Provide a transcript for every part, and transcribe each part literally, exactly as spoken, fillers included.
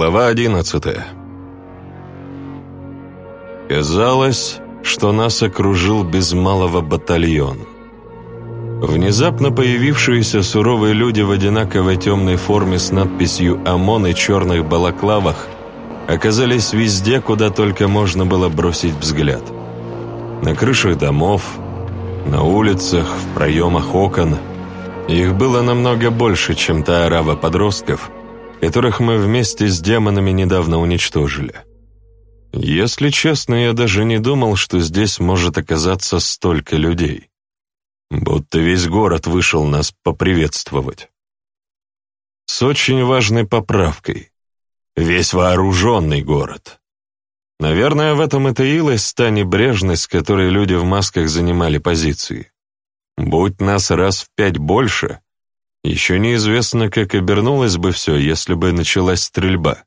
Глава одиннадцатая. Казалось, что нас окружил без малого батальон. Внезапно появившиеся суровые люди в одинаковой темной форме с надписью «ОМОН» и черных балаклавах оказались везде, куда только можно было бросить взгляд. На крышах домов, на улицах, в проемах окон. Их было намного больше, чем та орава подростков, которых мы вместе с демонами недавно уничтожили. Если честно, я даже не думал, что здесь может оказаться столько людей. Будто весь город вышел нас поприветствовать. С очень важной поправкой. Весь вооруженный город. Наверное, в этом и таилась та небрежность, с которой люди в масках занимали позиции. Будь нас раз в пять больше, еще неизвестно, как обернулось бы все, если бы началась стрельба.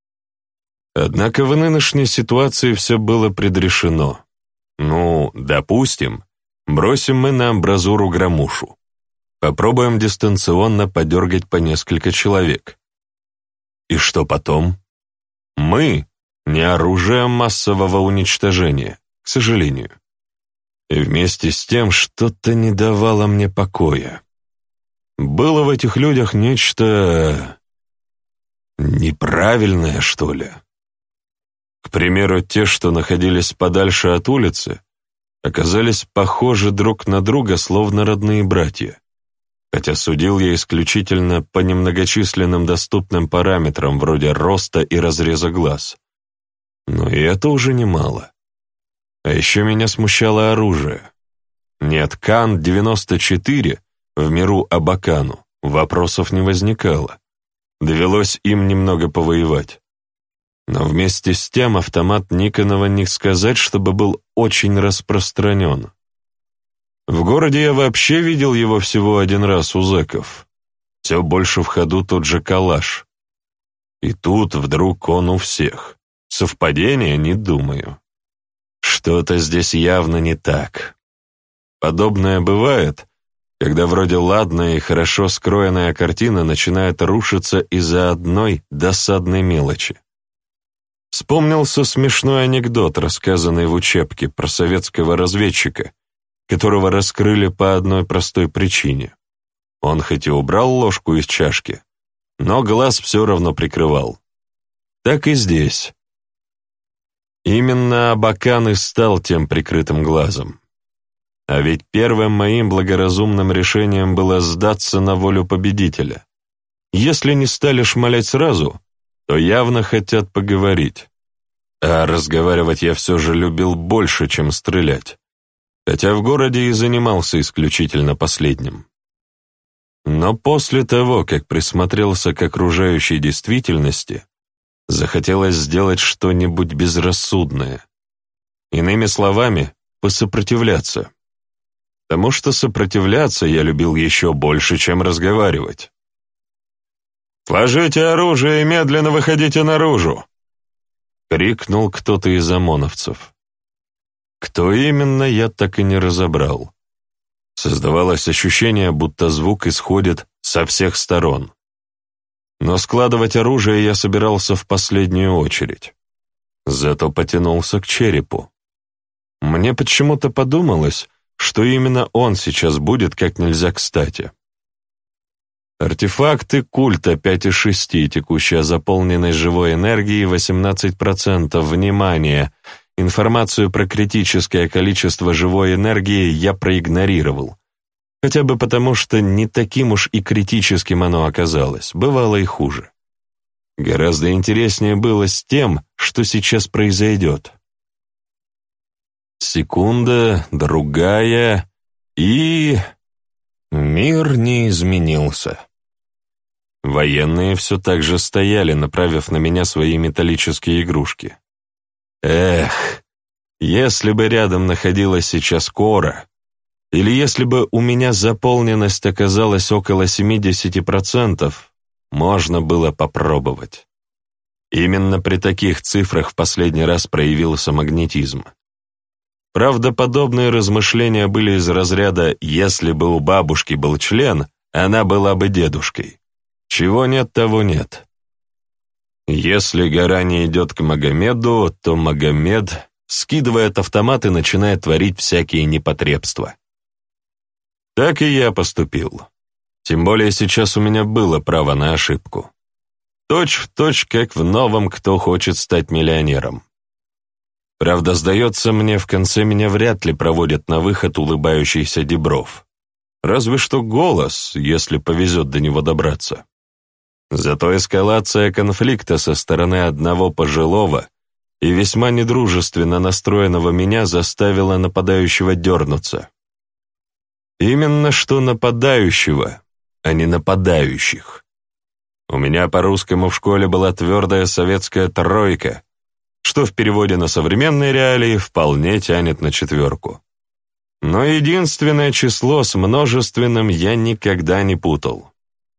Однако в нынешней ситуации все было предрешено. Ну, допустим, бросим мы на амбразуру громушу. Попробуем дистанционно подергать по несколько человек. И что потом? Мы не оружие массового уничтожения, к сожалению. И вместе с тем что-то не давало мне покоя. Было в этих людях нечто неправильное, что ли. К примеру, те, что находились подальше от улицы, оказались похожи друг на друга, словно родные братья, хотя судил я исключительно по немногочисленным доступным параметрам вроде роста и разреза глаз. Но и это уже немало. А еще меня смущало оружие. Нет, Кан девяносто четыре в миру Абакану вопросов не возникало. Довелось им немного повоевать. Но вместе с тем автомат Никонова не сказать, чтобы был очень распространен. В городе я вообще видел его всего один раз у зэков. Все больше в ходу тот же калаш. И тут вдруг он у всех. Совпадение? Не думаю. Что-то здесь явно не так. Подобное бывает, когда вроде ладная и хорошо скроенная картина начинает рушиться из-за одной досадной мелочи. Вспомнился смешной анекдот, рассказанный в учебке про советского разведчика, которого раскрыли по одной простой причине. Он хоть и убрал ложку из чашки, но глаз все равно прикрывал. Так и здесь. Именно Абакан и стал тем прикрытым глазом. А ведь первым моим благоразумным решением было сдаться на волю победителя. Если не стали шмалять сразу, то явно хотят поговорить. А разговаривать я все же любил больше, чем стрелять, хотя в городе и занимался исключительно последним. Но после того, как присмотрелся к окружающей действительности, захотелось сделать что-нибудь безрассудное. Иными словами, посопротивляться. Потому что сопротивляться я любил еще больше, чем разговаривать. «Сложите оружие и медленно выходите наружу!» — крикнул кто-то из ОМОНовцев. Кто именно, я так и не разобрал. Создавалось ощущение, будто звук исходит со всех сторон. Но складывать оружие я собирался в последнюю очередь. Зато потянулся к черепу. Мне почему-то подумалось, что именно он сейчас будет как нельзя кстати. Артефакты культа пять из шести, текущая заполненность живой энергии восемнадцать процентов. Внимание! Информацию про критическое количество живой энергии я проигнорировал. Хотя бы потому, что не таким уж и критическим оно оказалось, бывало и хуже. Гораздо интереснее было с тем, что сейчас произойдет. Секунда, другая, и... мир не изменился. Военные все так же стояли, направив на меня свои металлические игрушки. Эх, если бы рядом находилась сейчас Кора, или если бы у меня заполненность оказалась около семьдесят процентов, можно было попробовать. Именно при таких цифрах в последний раз проявился магнетизм. Правда, подобные размышления были из разряда «если бы у бабушки был член, она была бы дедушкой». Чего нет, того нет. Если гора не идет к Магомеду, то Магомед скидывает автомат и начинает творить всякие непотребства. Так и я поступил. Тем более сейчас у меня было право на ошибку. Точь в точь, как в новом «Кто хочет стать миллионером». Правда, сдается мне, в конце меня вряд ли проводят на выход улыбающийся Дибров. Разве что голос, если повезет до него добраться. Зато эскалация конфликта со стороны одного пожилого и весьма недружественно настроенного меня заставила нападающего дернуться. Именно что нападающего, а не нападающих. У меня по-русскому в школе была твердая советская тройка, что в переводе на современные реалии вполне тянет на четверку. Но единственное число с множественным я никогда не путал.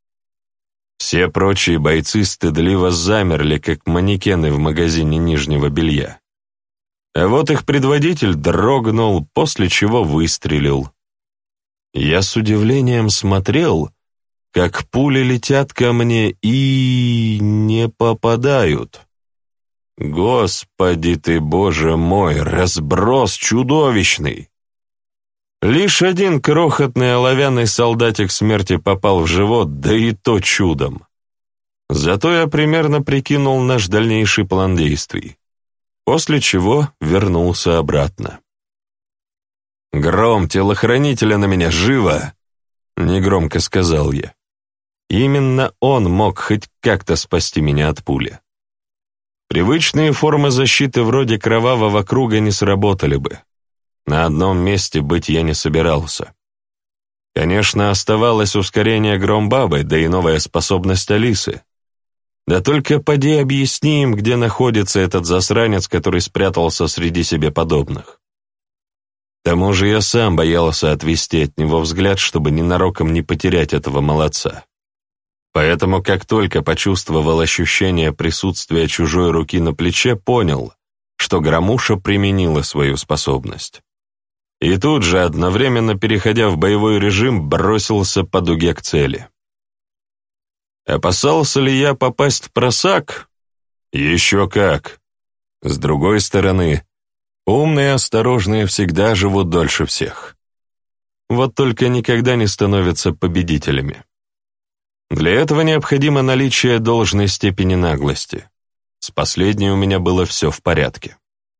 Все прочие бойцы стыдливо замерли, как манекены в магазине нижнего белья. А вот их предводитель дрогнул, после чего выстрелил. Я с удивлением смотрел, как пули летят ко мне и не попадают. Господи ты, Боже мой, разброс чудовищный! Лишь один крохотный оловянный солдатик смерти попал в живот, да и то чудом. Зато я примерно прикинул наш дальнейший план действий, после чего вернулся обратно. «Гром, телохранителя на меня, живо!» — негромко сказал я. Именно он мог хоть как-то спасти меня от пули. Привычные формы защиты вроде кровавого круга не сработали бы. На одном месте быть я не собирался. Конечно, оставалось ускорение Громбабы, да и новая способность Алисы. Да только поди объясни им, где находится этот засранец, который спрятался среди себе подобных. К тому же я сам боялся отвести от него взгляд, чтобы ненароком не потерять этого молодца. Поэтому, как только почувствовал ощущение присутствия чужой руки на плече, понял, что Громуша применила свою способность. И тут же, одновременно переходя в боевой режим, бросился по дуге к цели. Опасался ли я попасть в просак? Еще как. С другой стороны, умные и осторожные всегда живут дольше всех. Вот только никогда не становятся победителями. Для этого необходимо наличие должной степени наглости. С последней у меня было все в порядке.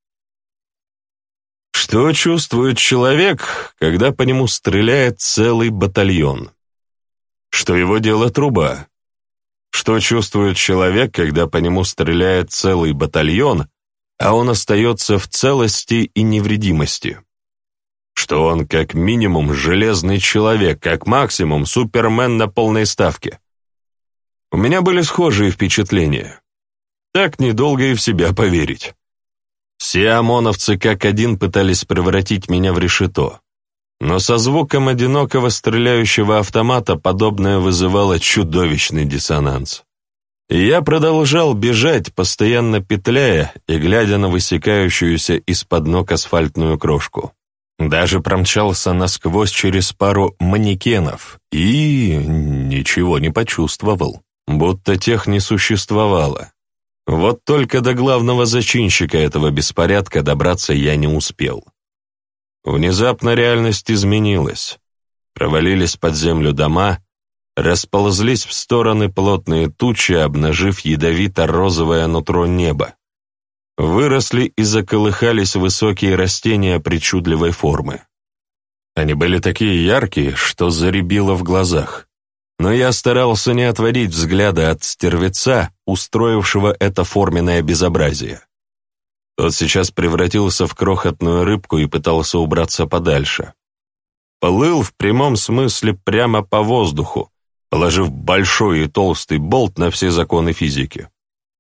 Что чувствует человек, когда по нему стреляет целый батальон? Что его дело труба? Что чувствует человек, когда по нему стреляет целый батальон, а он остается в целости и невредимости? Что он как минимум железный человек, как максимум супермен на полной ставке? У меня были схожие впечатления. Так недолго и в себя поверить. Все ОМОНовцы как один пытались превратить меня в решето, но со звуком одинокого стреляющего автомата подобное вызывало чудовищный диссонанс. И я продолжал бежать, постоянно петляя и глядя на высекающуюся из-под ног асфальтную крошку. Даже промчался насквозь через пару манекенов и ничего не почувствовал, будто тех не существовало. Вот только до главного зачинщика этого беспорядка добраться я не успел. Внезапно реальность изменилась. Провалились под землю дома, расползлись в стороны плотные тучи, обнажив ядовито-розовое нутро неба. Выросли и заколыхались высокие растения причудливой формы. Они были такие яркие, что заребило в глазах. Но я старался не отводить взгляда от стервеца, устроившего это форменное безобразие. Тот сейчас превратился в крохотную рыбку и пытался убраться подальше. Плыл в прямом смысле прямо по воздуху, положив большой и толстый болт на все законы физики.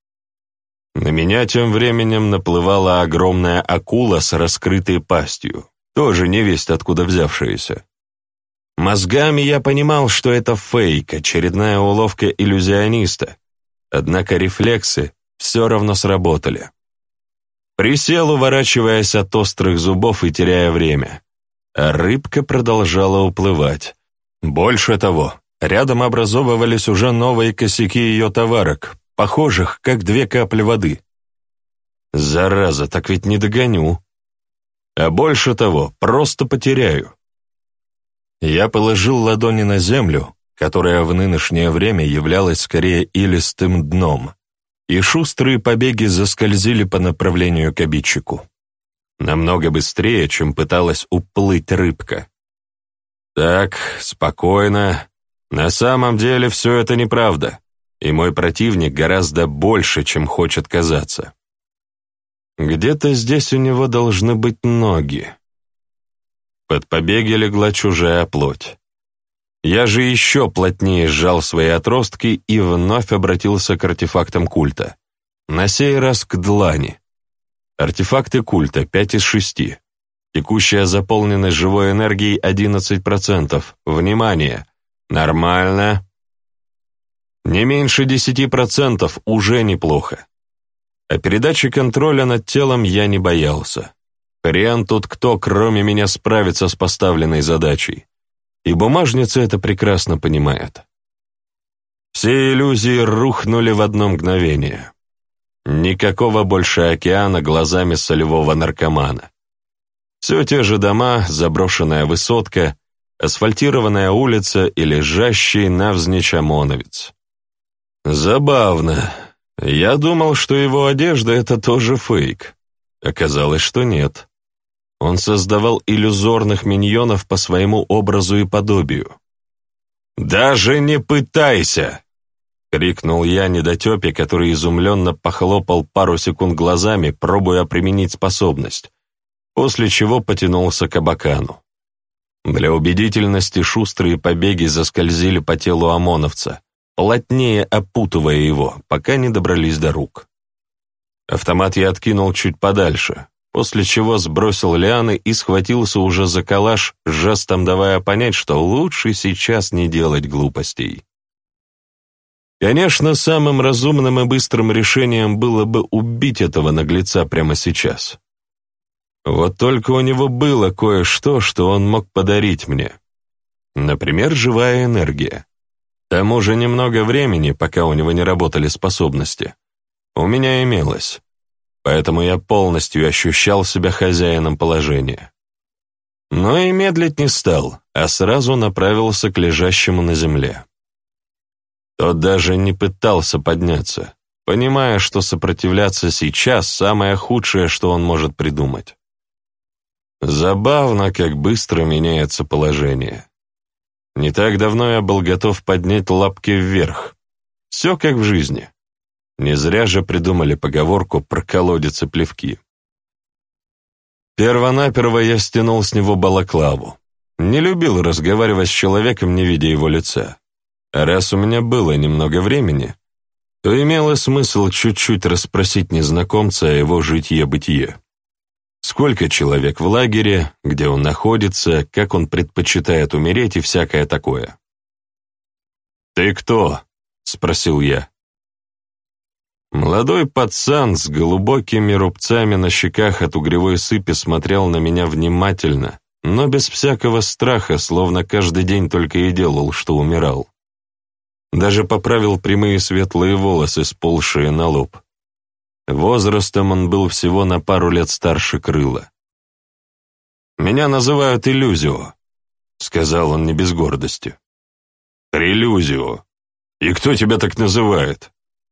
На меня тем временем наплывала огромная акула с раскрытой пастью, тоже невесть откуда взявшаяся. Мозгами я понимал, что это фейк, очередная уловка иллюзиониста, однако рефлексы все равно сработали. Присел, уворачиваясь от острых зубов и теряя время, а рыбка продолжала уплывать. Больше того, рядом образовывались уже новые косяки ее товарок, похожих, как две капли воды. Зараза, так ведь не догоню. А больше того, просто потеряю. Я положил ладони на землю, которая в нынешнее время являлась скорее илистым дном, и шустрые побеги заскользили по направлению к обидчику. Намного быстрее, чем пыталась уплыть рыбка. Так, спокойно. На самом деле все это неправда, и мой противник гораздо больше, чем хочет казаться. Где-то здесь у него должны быть ноги. Под побеги легла чужая плоть. Я же еще плотнее сжал свои отростки и вновь обратился к артефактам культа. На сей раз к длани. Артефакты культа пять из шести. Текущая заполненность живой энергией одиннадцать процентов. Внимание! Нормально. Не меньше десять процентов уже неплохо. О передаче контроля над телом я не боялся. Хрен тут кто, кроме меня, справится с поставленной задачей. И бумажница это прекрасно понимает. Все иллюзии рухнули в одно мгновение. Никакого больше океана глазами солевого наркомана. Все те же дома, заброшенная высотка, асфальтированная улица и лежащий навзничь ОМОНовец. Забавно. Я думал, что его одежда — это тоже фейк. Оказалось, что нет. Он создавал иллюзорных миньонов по своему образу и подобию. «Даже не пытайся!» — крикнул я недотепе, который изумленно похлопал пару секунд глазами, пробуя применить способность, после чего потянулся к абакану. Для убедительности шустрые побеги заскользили по телу ОМОНовца, плотнее опутывая его, пока не добрались до рук. Автомат я откинул чуть подальше, после чего сбросил лианы и схватился уже за калаш, жестом давая понять, что лучше сейчас не делать глупостей. Конечно, самым разумным и быстрым решением было бы убить этого наглеца прямо сейчас. Вот только у него было кое-что, что он мог подарить мне. Например, живая энергия. К тому же немного времени, пока у него не работали способности, у меня имелось, поэтому я полностью ощущал себя хозяином положения. Но и медлить не стал, а сразу направился к лежащему на земле. Тот даже не пытался подняться, понимая, что сопротивляться сейчас самое худшее, что он может придумать. Забавно, как быстро меняется положение. Не так давно я был готов поднять лапки вверх. Все как в жизни. Не зря же придумали поговорку про колодец и плевки. Первонаперво я стянул с него балаклаву. Не любил разговаривать с человеком, не видя его лица. А раз у меня было немного времени, то имело смысл чуть-чуть расспросить незнакомца о его житье-бытие. Сколько человек в лагере, где он находится, как он предпочитает умереть и всякое такое. «Ты кто?» — спросил я. Молодой пацан с глубокими рубцами на щеках от угревой сыпи смотрел на меня внимательно, но без всякого страха, словно каждый день только и делал, что умирал. Даже поправил прямые светлые волосы, сползшие на лоб. Возрастом он был всего на пару лет старше Крыла. «Меня называют Иллюзио», — сказал он не без гордости. «Прелюзио. И кто тебя так называет?»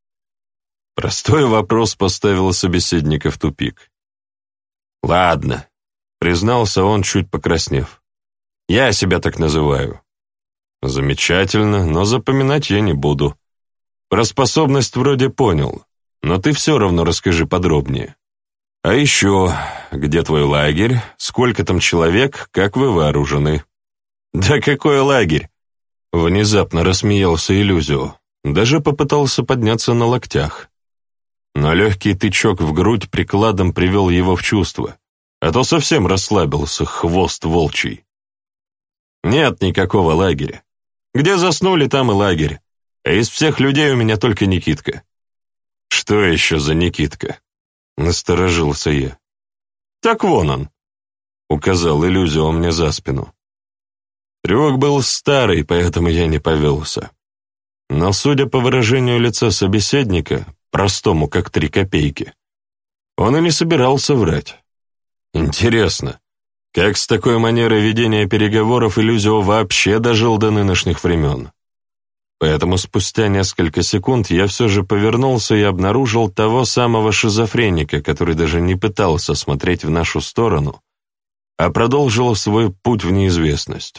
Простой вопрос поставил собеседника в тупик. «Ладно», — признался он, чуть покраснев. «Я себя так называю». «Замечательно, но запоминать я не буду. Про способность вроде понял. Но ты все равно расскажи подробнее. А еще, где твой лагерь, сколько там человек, как вы вооружены?» «Да какой лагерь?» Внезапно рассмеялся Иллюзио, даже попытался подняться на локтях. Но легкий тычок в грудь прикладом привел его в чувство, а то совсем расслабился, хвост волчий. «Нет никакого лагеря. Где заснули, там и лагерь. А из всех людей у меня только Никитка». «Что еще за Никитка?» — насторожился я. «Так вон он», — указал Иллюзио мне за спину. Трюк был старый, поэтому я не повелся. Но, судя по выражению лица собеседника, простому как три копейки, он и не собирался врать. Интересно, как с такой манерой ведения переговоров Иллюзио вообще дожил до нынешних времен? Поэтому спустя несколько секунд я все же повернулся и обнаружил того самого шизофреника, который даже не пытался смотреть в нашу сторону, а продолжил свой путь в неизвестность.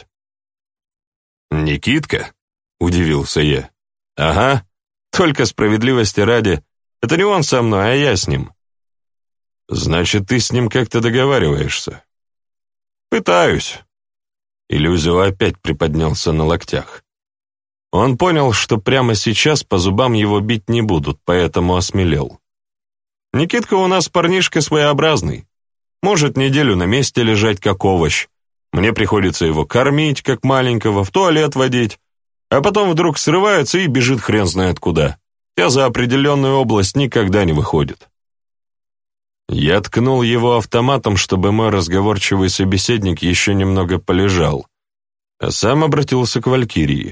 «Никитка?» — удивился я. «Ага, только справедливости ради. Это не он со мной, а я с ним». «Значит, ты с ним как-то договариваешься?» «Пытаюсь». Иллюзио опять приподнялся на локтях. Он понял, что прямо сейчас по зубам его бить не будут, поэтому осмелел. «Никитка у нас парнишка своеобразный. Может неделю на месте лежать, как овощ. Мне приходится его кормить, как маленького, в туалет водить, а потом вдруг срывается и бежит хрен знает куда. Я за определенную область никогда не выходит». Я ткнул его автоматом, чтобы мой разговорчивый собеседник еще немного полежал, а сам обратился к Валькирии.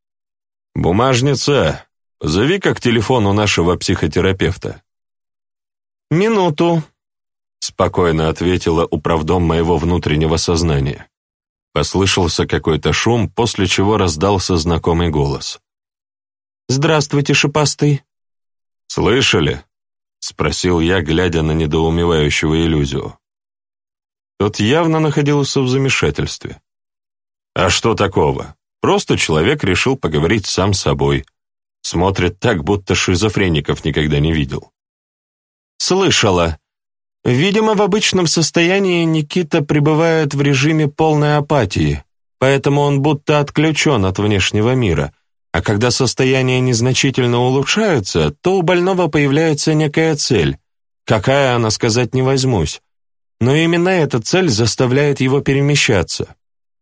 «Бумажница, позови-ка к телефону нашего психотерапевта». «Минуту», — спокойно ответила управдом моего внутреннего сознания. Послышался какой-то шум, после чего раздался знакомый голос. «Здравствуйте, шипастый». «Слышали?» — спросил я, глядя на недоумевающего Иллюзио. Тот явно находился в замешательстве. «А что такого? Просто человек решил поговорить сам с собой. Смотрит так, будто шизофреников никогда не видел». «Слышала. Видимо, в обычном состоянии Никита пребывает в режиме полной апатии, поэтому он будто отключен от внешнего мира, а когда состояние незначительно улучшается, то у больного появляется некая цель. Какая она, сказать не возьмусь. Но именно эта цель заставляет его перемещаться».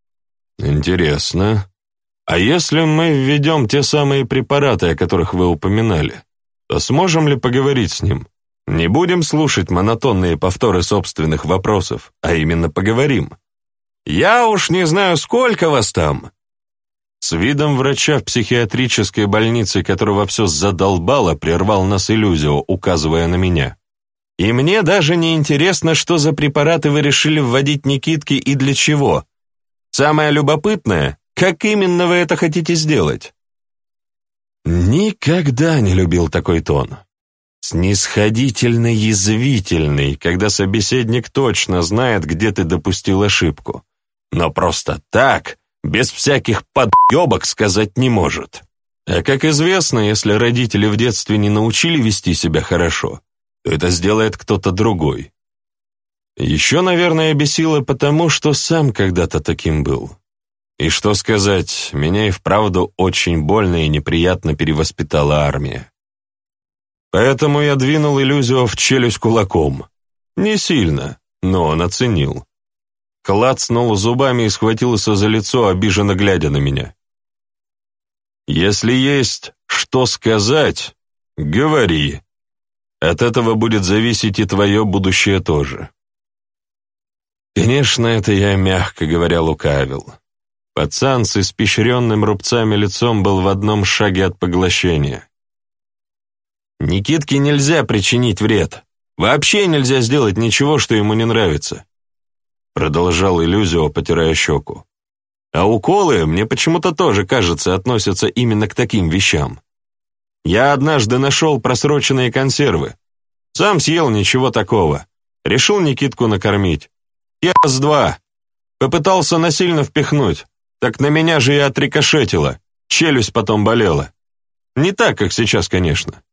«Интересно. А если мы введем те самые препараты, о которых вы упоминали, то сможем ли поговорить с ним? Не будем слушать монотонные повторы собственных вопросов, а именно поговорим. Я уж не знаю, сколько вас там». С видом врача в психиатрической больнице, которого все задолбало, прервал нас Иллюзио, указывая на меня. «И мне даже не интересно, что за препараты вы решили вводить Никитке и для чего. Самое любопытное, как именно вы это хотите сделать?» Никогда не любил такой тон. Снисходительно-язвительный, когда собеседник точно знает, где ты допустил ошибку. Но просто так, без всяких подъебок, сказать не может. А как известно, если родители в детстве не научили вести себя хорошо, то это сделает кто-то другой. Еще, наверное, бесило потому, что сам когда-то таким был. И что сказать, меня и вправду очень больно и неприятно перевоспитала армия. Поэтому я двинул Иллюзио в челюсть кулаком. Не сильно, но он оценил. Клацнул зубами и схватился за лицо, обиженно глядя на меня. «Если есть что сказать, говори. От этого будет зависеть и твое будущее тоже». Конечно, это я, мягко говоря, лукавил. Пацан с испещренным рубцами лицом был в одном шаге от поглощения. Никитке нельзя причинить вред. Вообще нельзя сделать ничего, что ему не нравится. Продолжал Иллюзио, потирая щеку. А уколы, мне почему-то тоже, кажется, относятся именно к таким вещам. Я однажды нашел просроченные консервы. Сам съел, ничего такого. Решил Никитку накормить. Я с два. Попытался насильно впихнуть. Так на меня же и отрикошетило. Челюсть потом болела. Не так, как сейчас, конечно.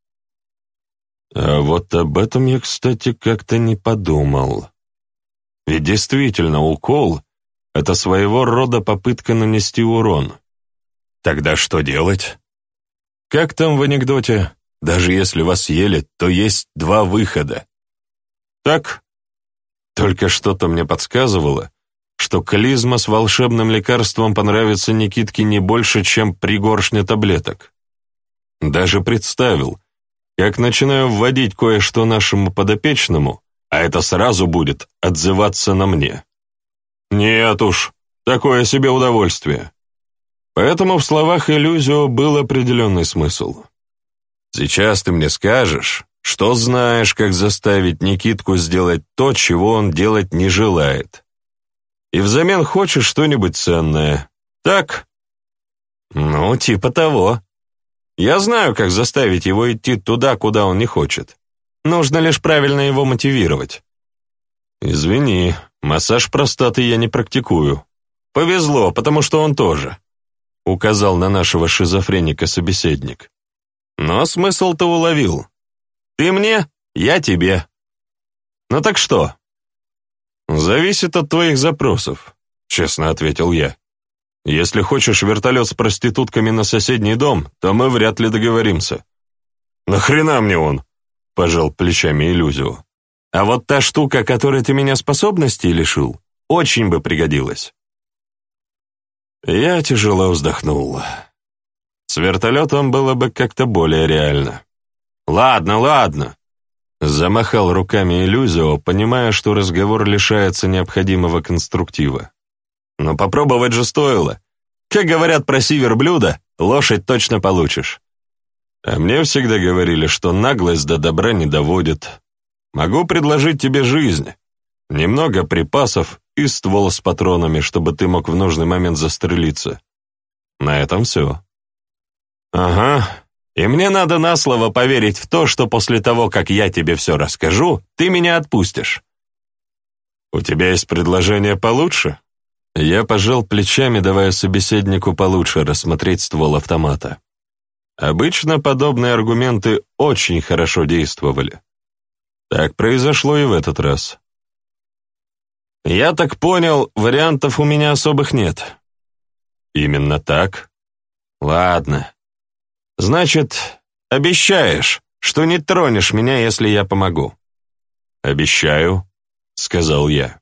А вот об этом я, кстати, как-то не подумал. Ведь действительно, укол — это своего рода попытка нанести урон. Тогда что делать? Как там в анекдоте? Даже если вас съели, то есть два выхода. Так? Только что-то мне подсказывало, что клизма с волшебным лекарством понравится Никитке не больше, чем пригоршня таблеток. Даже представил, как начинаю вводить кое-что нашему подопечному, а это сразу будет отзываться на мне. Нет уж, такое себе удовольствие. Поэтому в словах Элюзио был определенный смысл. Сейчас ты мне скажешь, что знаешь, как заставить Никитку сделать то, чего он делать не желает. И взамен хочешь что-нибудь ценное. Так? Ну, типа того. Я знаю, как заставить его идти туда, куда он не хочет. Нужно лишь правильно его мотивировать. Извини, массаж простаты я не практикую. Повезло, потому что он тоже, указал на нашего шизофреника собеседник. Но смысл-то уловил. Ты мне, я тебе. Ну так что? Зависит от твоих запросов, честно ответил я. Если хочешь вертолет с проститутками на соседний дом, то мы вряд ли договоримся. Нахрена мне он? Пожал плечами Элюзио. А вот та штука, которой ты меня способностей лишил, очень бы пригодилась. Я тяжело вздохнул. С вертолетом было бы как-то более реально. Ладно, ладно. Замахал руками Элюзио, понимая, что разговор лишается необходимого конструктива. Но попробовать же стоило. Как говорят, проси верблюда, лошадь точно получишь. А мне всегда говорили, что наглость до добра не доводит. Могу предложить тебе жизнь, немного припасов и ствол с патронами, чтобы ты мог в нужный момент застрелиться. На этом все. Ага, и мне надо на слово поверить в то, что после того, как я тебе все расскажу, ты меня отпустишь. У тебя есть предложение получше? Я пожал плечами, давая собеседнику получше рассмотреть ствол автомата. Обычно подобные аргументы очень хорошо действовали. Так произошло и в этот раз. Я так понял, вариантов у меня особых нет. Именно так? Ладно. Значит, обещаешь, что не тронешь меня, если я помогу? Обещаю, сказал я.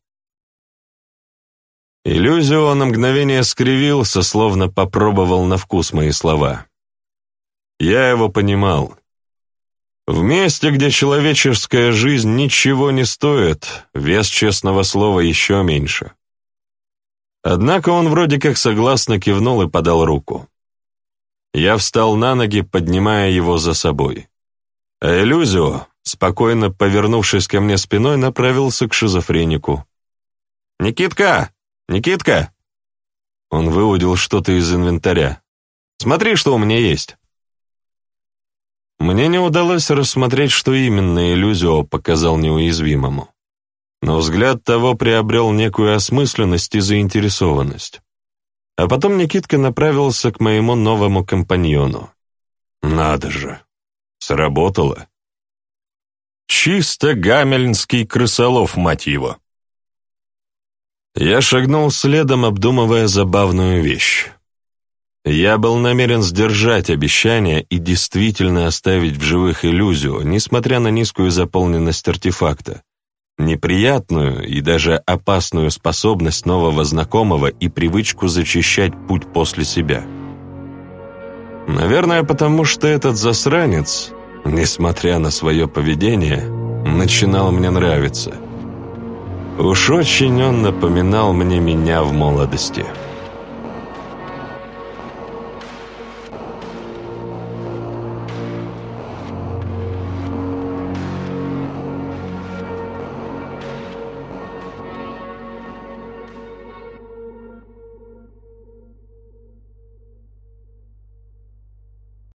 Элюзио на мгновение скривился, словно попробовал на вкус мои слова. Я его понимал. В месте, где человеческая жизнь ничего не стоит, вес честного слова еще меньше. Однако он вроде как согласно кивнул и подал руку. Я встал на ноги, поднимая его за собой. А Элюзио, спокойно повернувшись ко мне спиной, направился к шизофренику. «Никитка! Никитка!» Он выудил что-то из инвентаря. «Смотри, что у меня есть!» Мне не удалось рассмотреть, что именно Элюзио показал неуязвимому. Но взгляд того приобрел некую осмысленность и заинтересованность. А потом Никитка направился к моему новому компаньону. Надо же, сработало. Чисто гамельнский крысолов, мать его. Я шагнул следом, обдумывая забавную вещь. Я был намерен сдержать обещание и действительно оставить в живых Элюзио, несмотря на низкую заполненность артефакта, неприятную и даже опасную способность нового знакомого и привычку зачищать путь после себя. Наверное, потому что этот засранец, несмотря на свое поведение, начинал мне нравиться. Уж очень он напоминал мне меня в молодости.